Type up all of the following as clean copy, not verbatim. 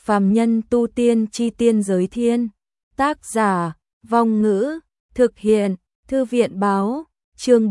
Phàm nhân tu tiên chi tiên giới thiên. Tác giả, Vong Ngữ, thực hiện, Thư viện báo, chương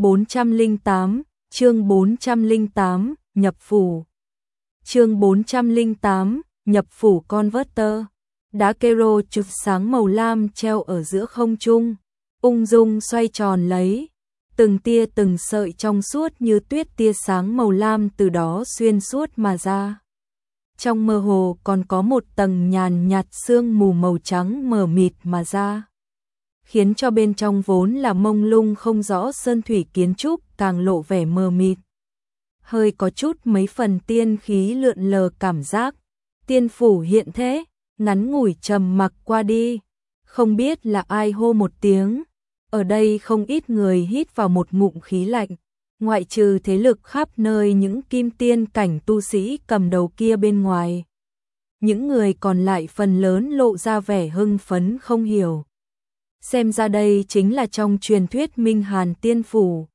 408, nhập phủ. Chương 408, nhập phủ Converter. Đá kero chụp sáng màu lam treo ở giữa không trung, ung dung xoay tròn lấy, từng tia từng sợi trong suốt như tuyết tia sáng màu lam từ đó xuyên suốt mà ra. Trong mơ hồ còn có một tầng nhàn nhạt sương mù màu trắng mờ mịt mà ra, khiến cho bên trong vốn là mông lung không rõ sơn thủy kiến trúc càng lộ vẻ mờ mịt. Hơi có chút mấy phần tiên khí lượn lờ cảm giác. Tiên phủ hiện thế, ngắn ngủi trầm mặc qua đi, không biết là ai hô một tiếng. Ở đây không ít người hít vào một ngụm khí lạnh, ngoại trừ thế lực khắp nơi những kim tiên cảnh tu sĩ cầm đầu kia bên ngoài. Những người còn lại phần lớn lộ ra vẻ hưng phấn không hiểu. Xem ra đây chính là trong truyền thuyết Minh Hàn Tiên Phủ.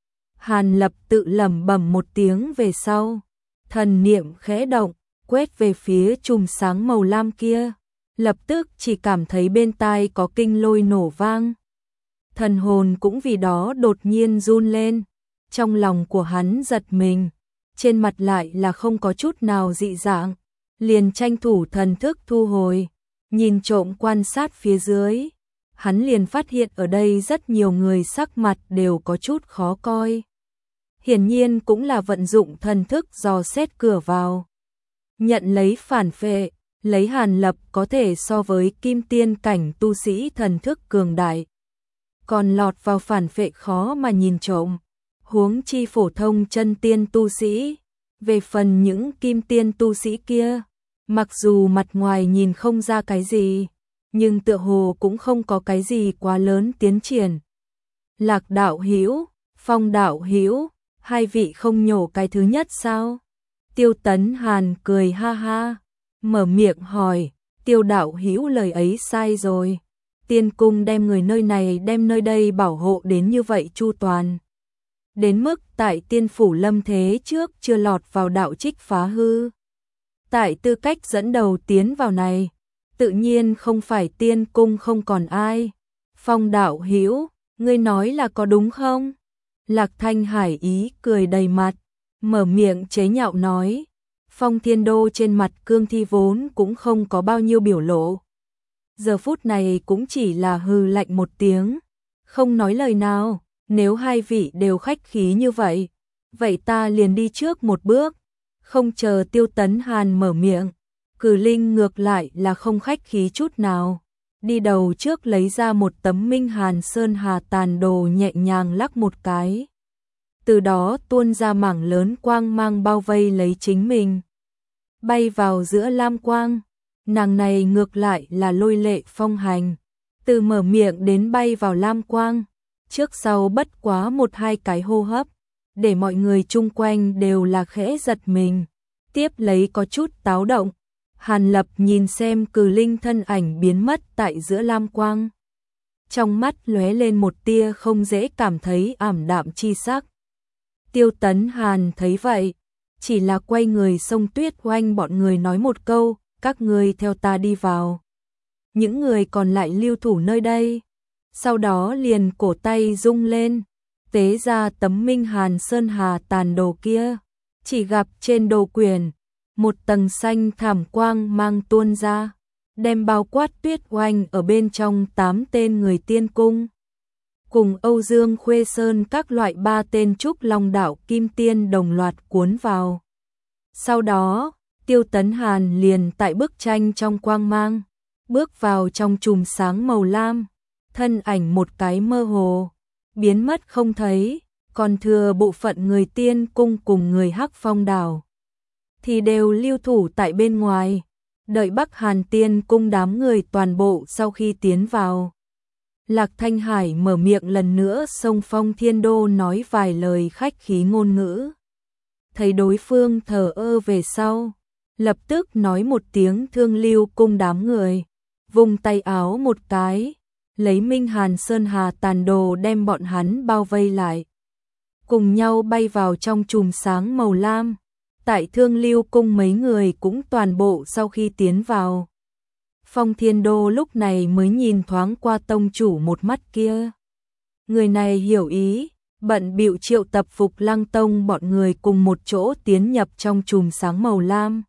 Hàn Lập tự lẩm bẩm một tiếng về sau, thần niệm khẽ động, quét về phía chùm sáng màu lam kia, lập tức chỉ cảm thấy bên tai có kinh lôi nổ vang. Thần hồn cũng vì đó đột nhiên run lên, trong lòng của hắn giật mình, trên mặt lại là không có chút nào dị dạng, liền tranh thủ thần thức thu hồi, nhìn trộm quan sát phía dưới. Hắn liền phát hiện ở đây rất nhiều người sắc mặt đều có chút khó coi. Hiển nhiên cũng là vận dụng thần thức dò xét cửa vào. Nhận lấy phản phệ, lấy Hàn Lập có thể so với kim tiên cảnh tu sĩ thần thức cường đại. Còn lọt vào phản phệ khó mà nhìn trộm, huống chi phổ thông chân tiên tu sĩ. Về phần những kim tiên tu sĩ kia, mặc dù mặt ngoài nhìn không ra cái gì, nhưng tựa hồ cũng không có cái gì quá lớn tiến triển. Lạc đạo hữu, Phong đạo hữu, hai vị không nhổ cái thứ nhất sao? Tiêu Tấn Hàn cười ha ha, mở miệng hỏi, Tiêu đạo hữu lời ấy sai rồi. Tiên cung đem người nơi này đem nơi đây bảo hộ đến như vậy chu toàn. Đến mức tại tiên phủ lâm thế trước chưa lọt vào đạo trích phá hư. Tại tư cách dẫn đầu tiến vào này, tự nhiên không phải tiên cung không còn ai. Phong đạo hữu, ngươi nói là có đúng không? Lạc Thanh Hải ý cười đầy mặt, mở miệng chế nhạo nói. Phong Thiên Đô trên mặt cương thi vốn cũng không có bao nhiêu biểu lộ. Giờ phút này cũng chỉ là hừ lạnh một tiếng, không nói lời nào. Nếu hai vị đều khách khí như vậy, vậy ta liền đi trước một bước. Không chờ Tiêu Tấn Hàn mở miệng, Cử Linh ngược lại là không khách khí chút nào. Đi đầu trước lấy ra một tấm Minh Hàn Sơn Hà tàn đồ nhẹ nhàng lắc một cái. Từ đó tuôn ra mảng lớn quang mang bao vây lấy chính mình. Bay vào giữa lam quang, nàng này ngược lại là lôi lệ phong hành. Từ mở miệng đến bay vào lam quang, trước sau bất quá một hai cái hô hấp, để mọi người chung quanh đều là khẽ giật mình. Tiếp lấy có chút táo động, Hàn Lập nhìn xem Cử Linh thân ảnh biến mất tại giữa lam quang. Trong mắt lóe lên một tia không dễ cảm thấy ảm đạm chi sắc. Tiêu Tấn Hàn thấy vậy, chỉ là quay người xông Tuyết Oanh bọn người nói một câu, các ngươi theo ta đi vào. Những người còn lại lưu thủ nơi đây. Sau đó liền cổ tay rung lên, tế ra tấm Minh Hàn Sơn Hà tàn đồ kia. Chỉ gặp trên đồ quyển, một tầng xanh thảm quang mang tuôn ra, đem bao quát Tuyết Oanh ở bên trong 8 tên người tiên cung. Cùng Âu Dương Khuê Sơn các loại 3 tên trúc long đạo kim tiên đồng loạt cuốn vào. Sau đó, Tiêu Tấn Hàn liền tại bức tranh trong quang mang, bước vào trong chùm sáng màu lam, thân ảnh một cái mơ hồ, biến mất không thấy, còn thừa bộ phận người tiên cung cùng người Hắc Phong đảo thì đều lưu thủ tại bên ngoài, đợi Bắc Hàn Tiên cung đám người toàn bộ sau khi tiến vào. Lạc Thanh Hải mở miệng lần nữa xông Phong Thiên Đô nói vài lời khách khí ngôn ngữ. Thấy đối phương thờ ơ về sau, lập tức nói một tiếng thương lưu cung đám người, vùng tay áo một cái, lấy Minh Hàn Sơn Hà tàn đồ đem bọn hắn bao vây lại. Cùng nhau bay vào trong chùm sáng màu lam, Tại Thương Lưu cung mấy người cũng toàn bộ sau khi tiến vào. Phong Thiên Đô lúc này mới nhìn thoáng qua tông chủ một mắt kia. Người này hiểu ý, bận bịu triệu tập Phục Lăng Tông bọn người cùng một chỗ tiến nhập trong chùm sáng màu lam.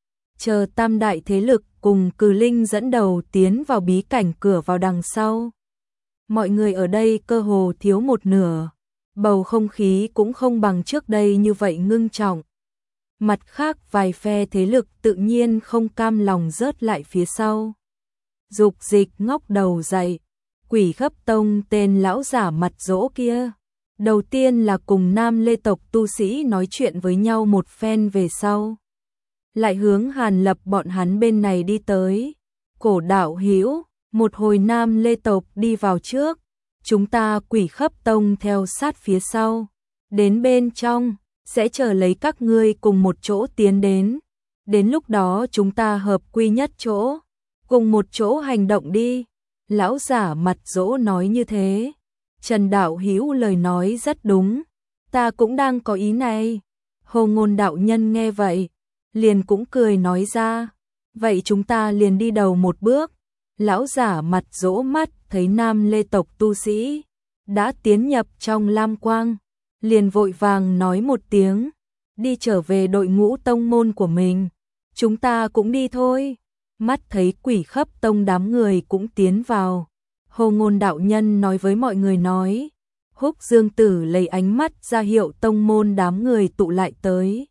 Chờ tam đại thế lực cùng Cừ Linh dẫn đầu tiến vào bí cảnh cửa vào đằng sau. Mọi người ở đây cơ hồ thiếu một nửa, bầu không khí cũng không bằng trước đây như vậy ngưng trọng. Mặt khác vài phe thế lực tự nhiên không cam lòng rớt lại phía sau. Dục Dịch ngóc đầu dậy, Quỷ Khấp Tông tên lão giả mặt dỗ kia. Đầu tiên là cùng Nam Lê tộc tu sĩ nói chuyện với nhau một phen về sau. Lại hướng Hàn Lập bọn hắn bên này đi tới. Cổ đạo hữu, một hồi Nam Lê tộc đi vào trước, chúng ta Quỷ Khấp Tông theo sát phía sau. Đến bên trong, sẽ chờ lấy các ngươi cùng một chỗ tiến đến. Đến lúc đó chúng ta hợp quy nhất chỗ, cùng một chỗ hành động đi. Lão giả mặt dỗ nói như thế. Trần đạo hữu lời nói rất đúng, ta cũng đang có ý này. Hồ Ngôn đạo nhân nghe vậy, liền cũng cười nói ra, vậy chúng ta liền đi đầu một bước. Lão giả mặt dỗ mắt thấy Nam Lê tộc tu sĩ đã tiến nhập trong lam quang, liền vội vàng nói một tiếng, đi trở về đội ngũ tông môn của mình. Chúng ta cũng đi thôi. Mắt thấy Quỷ Khấp Tông đám người cũng tiến vào, Hồ Ngôn đạo nhân nói với mọi người nói. Húc Dương Tử lấy ánh mắt ra hiệu tông môn đám người tụ lại tới.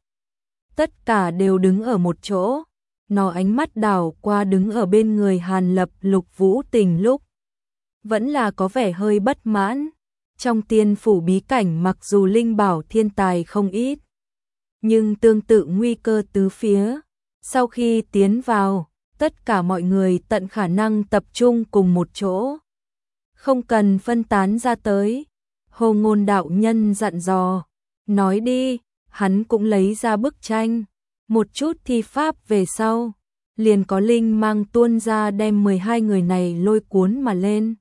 Tất cả đều đứng ở một chỗ, nó ánh mắt đảo qua đứng ở bên người Hàn Lập Lục Vũ Tình lúc. Vẫn là có vẻ hơi bất mãn. Trong tiên phủ bí cảnh mặc dù linh bảo thiên tài không ít, nhưng tương tự nguy cơ tứ phía. Sau khi tiến vào, tất cả mọi người tận khả năng tập trung cùng một chỗ, không cần phân tán ra tới. Hồ Ngôn đạo nhân dặn dò, nói đi. Hắn cũng lấy ra bức tranh, một chút thi pháp về sau, liền có linh mang tuôn ra đem 12 người này lôi cuốn mà lên,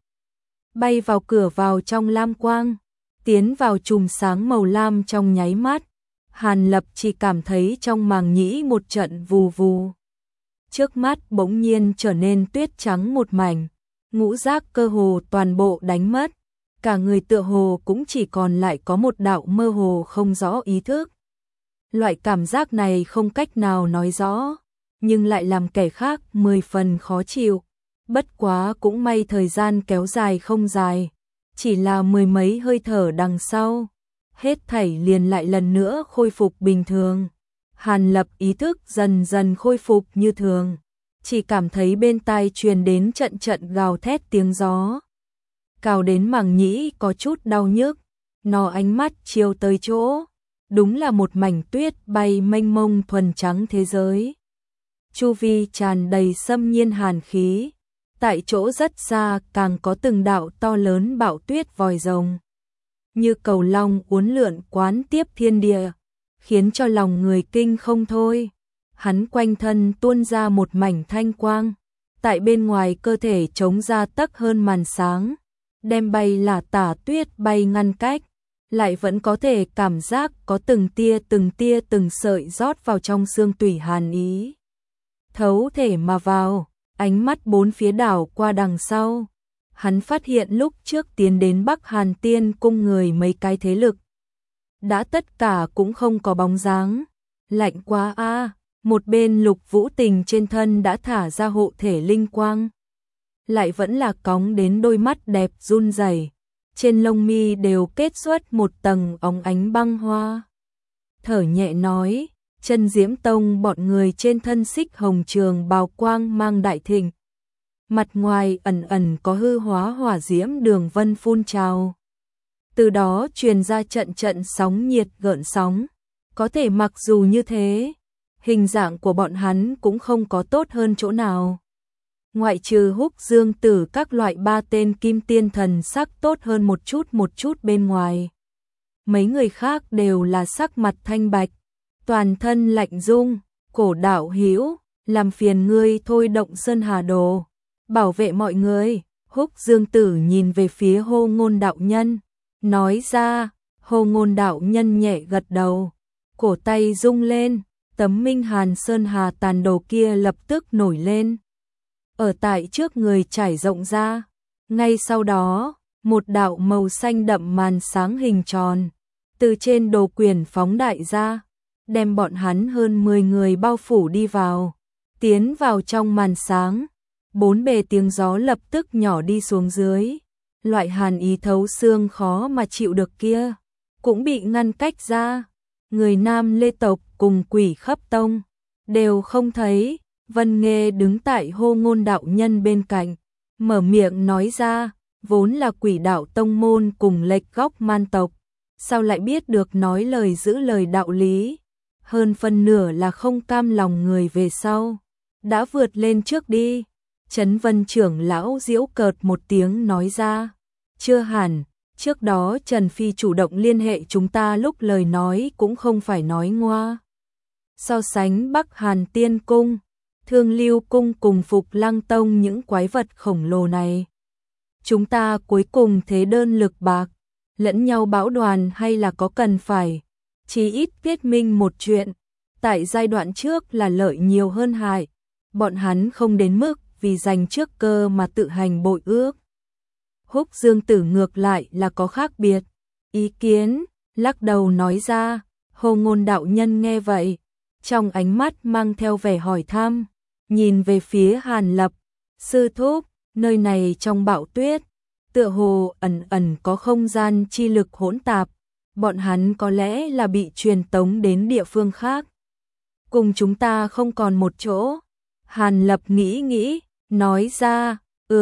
bay vào cửa vào trong lam quang, tiến vào chùm sáng màu lam trong nháy mắt. Hàn Lập chỉ cảm thấy trong màng nhĩ một trận vù vù, trước mắt bỗng nhiên trở nên tuyết trắng một mảnh, ngũ giác cơ hồ toàn bộ đánh mất, cả người tựa hồ cũng chỉ còn lại có một đạo mơ hồ không rõ ý thức. Loại cảm giác này không cách nào nói rõ, nhưng lại làm kẻ khác 10 phần khó chịu. Bất quá cũng may thời gian kéo dài không dài, chỉ là mười mấy hơi thở đằng sau, hết thảy liền lại lần nữa khôi phục bình thường. Hàn Lập ý thức dần dần khôi phục như thường, chỉ cảm thấy bên tai truyền đến trận trận gào thét tiếng gió, cào đến màng nhĩ có chút đau nhức. Nó ánh mắt chiều tới chỗ, đúng là một mảnh tuyết bay mênh mông thuần trắng thế giới. Chu vi tràn đầy xâm nhiên hàn khí, tại chỗ rất xa càng có từng đạo to lớn bão tuyết vòi rồng, như cầu long uốn lượn quán tiếp thiên địa, khiến cho lòng người kinh không thôi. Hắn quanh thân tuôn ra một mảnh thanh quang, tại bên ngoài cơ thể chống ra tấc hơn màn sáng, đem bay là tả tuyết bay ngăn cách, lại vẫn có thể cảm giác có từng tia từng sợi rót vào trong xương tủy hàn ý. Thấu thể mà vào, ánh mắt bốn phía đảo qua đằng sau. Hắn phát hiện lúc trước tiến đến Bắc Hàn Tiên cung người mấy cái thế lực đã tất cả cũng không có bóng dáng. Lạnh quá a. Một bên Lục Vũ Tình trên thân đã thả ra hộ thể linh quang, lại vẫn là cóng đến đôi mắt đẹp run rẩy, trên lông mi đều kết xuất một tầng óng ánh băng hoa. Thở nhẹ nói, Chân Diễm Tông bọn người trên thân xích hồng trường bào quang mang đại thịnh, mặt ngoài ẩn ẩn có hư hóa hỏa diễm đường vân phun trào, từ đó truyền ra trận trận sóng nhiệt gợn sóng. Có thể mặc dù như thế, hình dạng của bọn hắn cũng không có tốt hơn chỗ nào. Ngoại trừ Húc Dương Tử các loại ba tên kim tiên thần sắc tốt hơn một chút bên ngoài, mấy người khác đều là sắc mặt thanh bạch, toàn thân lạnh rung. Cổ đạo hữu, làm phiền ngươi thôi động Sơn Hà Đồ, bảo vệ mọi người. Húc Dương Tử nhìn về phía Hồ Ngôn đạo nhân, nói ra. Hồ Ngôn đạo nhân nhẹ gật đầu, cổ tay rung lên, tấm Minh Hàn Sơn Hà tàn đồ kia lập tức nổi lên. Ở tại trước người trải rộng ra. Ngay sau đó, một đạo màu xanh đậm màn sáng hình tròn từ trên đồ quyển phóng đại ra, đem bọn hắn hơn 10 người bao phủ đi vào, tiến vào trong màn sáng. Bốn bề tiếng gió lập tức nhỏ đi xuống dưới. Loại hàn ý thấu xương khó mà chịu được kia cũng bị ngăn cách ra. Người Nam Lê tộc cùng Quỷ Khấp tông đều không thấy. Vân Nghê đứng tại Hô Ngôn đạo nhân bên cạnh, mở miệng nói ra, vốn là Quỷ đạo tông môn cùng Lệch Góc Man tộc, sao lại biết được nói lời giữ lời đạo lý, hơn phân nửa là không cam lòng người về sau đã vượt lên trước đi. Trấn Vân trưởng lão giễu cợt một tiếng nói ra, chưa hẳn, trước đó Trần Phi chủ động liên hệ chúng ta lúc lời nói cũng không phải nói ngoa. So sánh Bắc Hàn Tiên Cung, Thương Lưu Cung cùng Phục Lăng Tông những quái vật khổng lồ này, chúng ta cuối cùng thế đơn lực bạc, lẫn nhau bão đoàn hay là có cần phải, chí ít viết minh một chuyện, tại giai đoạn trước là lợi nhiều hơn hại, bọn hắn không đến mức vì giành trước cơ mà tự hành bội ước. Húc Dương Tử ngược lại là có khác biệt ý kiến, lắc đầu nói ra. Hồ Ngôn đạo nhân nghe vậy, trong ánh mắt mang theo vẻ hỏi thăm, nhìn về phía Hàn Lập, sư thúc, nơi này trong bão tuyết, tựa hồ ẩn ẩn có không gian chi lực hỗn tạp, bọn hắn có lẽ là bị truyền tống đến địa phương khác. Cùng chúng ta không còn một chỗ. Hàn Lập nghĩ nghĩ, nói ra,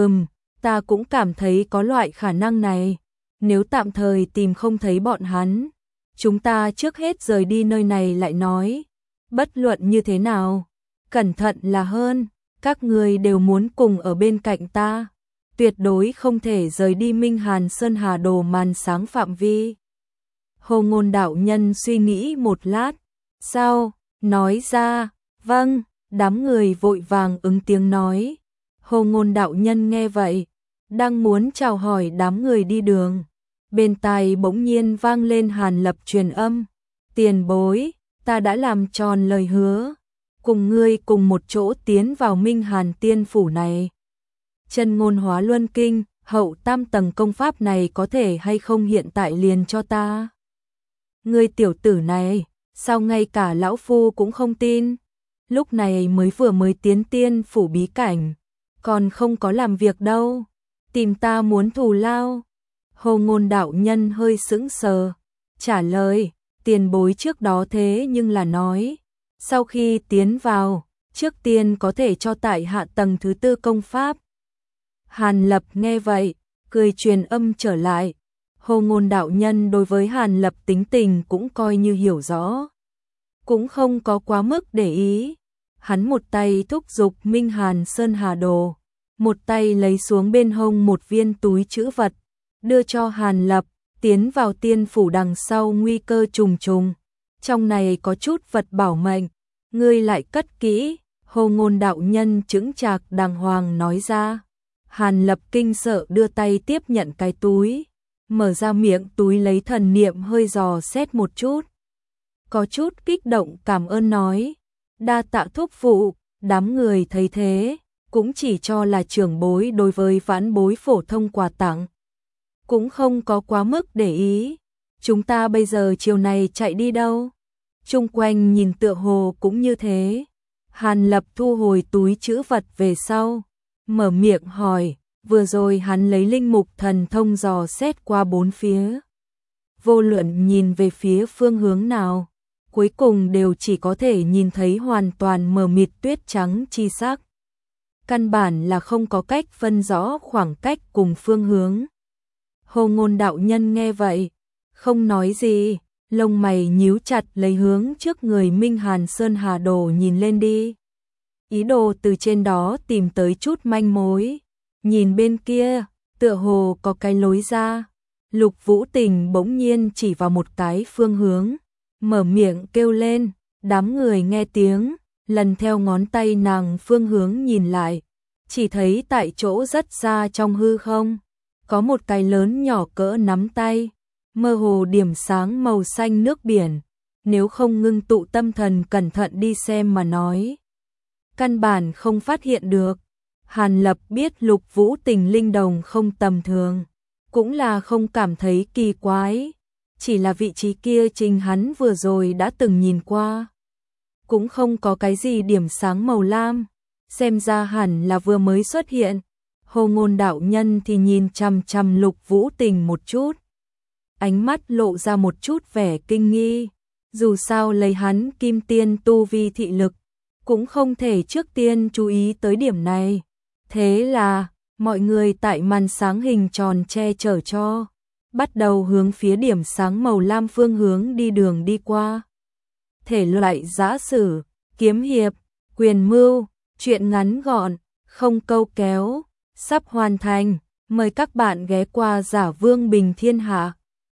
ta cũng cảm thấy có loại khả năng này. Nếu tạm thời tìm không thấy bọn hắn, chúng ta trước hết rời đi nơi này lại nói. Bất luận như thế nào, cẩn thận là hơn, các người đều muốn cùng ở bên cạnh ta. Tuyệt đối không thể rời đi Minh Hàn Sơn Hà đồ màn sáng phạm vi. Hồ Ngôn đạo nhân suy nghĩ một lát, sau, nói ra, vâng, đám người vội vàng ứng tiếng nói. Hồ Ngôn đạo nhân nghe vậy, đang muốn chào hỏi đám người đi đường, bên tai bỗng nhiên vang lên Hàn Lập truyền âm, tiền bối, ta đã làm tròn lời hứa, cùng ngươi cùng một chỗ tiến vào Minh Hàn Tiên Phủ này. Chân Ngôn Hóa Luân Kinh, hậu tam tầng công pháp này có thể hay không hiện tại liền cho ta? Ngươi tiểu tử này, sao ngay cả lão phu cũng không tin? Lúc này mới tiến Tiên Phủ bí cảnh, còn không có làm việc đâu, tìm ta muốn thù lao. Hồ Ngôn đạo nhân hơi sững sờ, trả lời, tiền bối trước đó thế nhưng là nói, sau khi tiến vào, trước tiên có thể cho tại hạ tầng thứ 4 công pháp. Hàn Lập nghe vậy, cười truyền âm trở lại. Hồ Ngôn đạo nhân đối với Hàn Lập tính tình cũng coi như hiểu rõ, cũng không có quá mức để ý. Hắn một tay thúc giục Minh Hàn Sơn Hà đồ, một tay lấy xuống bên hông một viên túi trữ vật, đưa cho Hàn Lập. Tiến vào Tiên Phủ đằng sau nguy cơ trùng trùng, trong này có chút vật bảo mệnh, ngươi lại cất kỹ. Hồ Ngôn đạo nhân chững chạc đàng hoàng nói ra. Hàn Lập kinh sợ đưa tay tiếp nhận cái túi, mở ra miệng túi lấy thần niệm hơi dò xét một chút, có chút kích động cảm ơn nói, đa tạ thúc phụ. Đám người thấy thế, cũng chỉ cho là trưởng bối đối với vãn bối phổ thông quà tặng, cũng không có quá mức để ý. Chúng ta bây giờ chiều này chạy đi đâu? Chung quanh nhìn tựa hồ cũng như thế. Hàn Lập thu hồi túi trữ vật về sau, mở miệng hỏi, vừa rồi hắn lấy linh mục thần thông dò xét qua bốn phía, vô luận nhìn về phía phương hướng nào, cuối cùng đều chỉ có thể nhìn thấy hoàn toàn mờ mịt tuyết trắng chi sắc, căn bản là không có cách phân rõ khoảng cách cùng phương hướng. Hồ Ngôn đạo nhân nghe vậy, không nói gì, lông mày nhíu chặt lấy hướng trước người Minh Hàn Sơn Hà đồ nhìn lên đi, ý đồ từ trên đó tìm tới chút manh mối. Nhìn bên kia, tựa hồ có cái lối ra. Lục Vũ Tình bỗng nhiên chỉ vào một cái phương hướng, mở miệng kêu lên. Đám người nghe tiếng, lần theo ngón tay nàng phương hướng nhìn lại, chỉ thấy tại chỗ rất xa trong hư không, có một cái lớn nhỏ cỡ nắm tay, mơ hồ điểm sáng màu xanh nước biển, nếu không ngưng tụ tâm thần cẩn thận đi xem mà nói. Căn bản không phát hiện được. Hàn Lập biết Lục Vũ Tình linh đồng không tầm thường, cũng là không cảm thấy kỳ quái, chỉ là vị trí kia chính hắn vừa rồi đã từng nhìn qua. Cũng không có cái gì điểm sáng màu lam, xem ra hẳn là vừa mới xuất hiện. Hồ Ngôn đạo nhân thì nhìn chằm chằm Lục Vũ Tình một chút, ánh mắt lộ ra một chút vẻ kinh nghi, dù sao lấy hắn kim tiên tu vi thị lực, cũng không thể trước tiên chú ý tới điểm này. Thế là, mọi người tại màn sáng hình tròn che chở cho, bắt đầu hướng phía điểm sáng màu lam phương hướng đi đường đi qua. Thể loại giã sử, kiếm hiệp, quyền mưu, truyện ngắn gọn, không câu kéo, sắp hoàn thành, mời các bạn ghé qua Giả Vương Bình Thiên Hạ.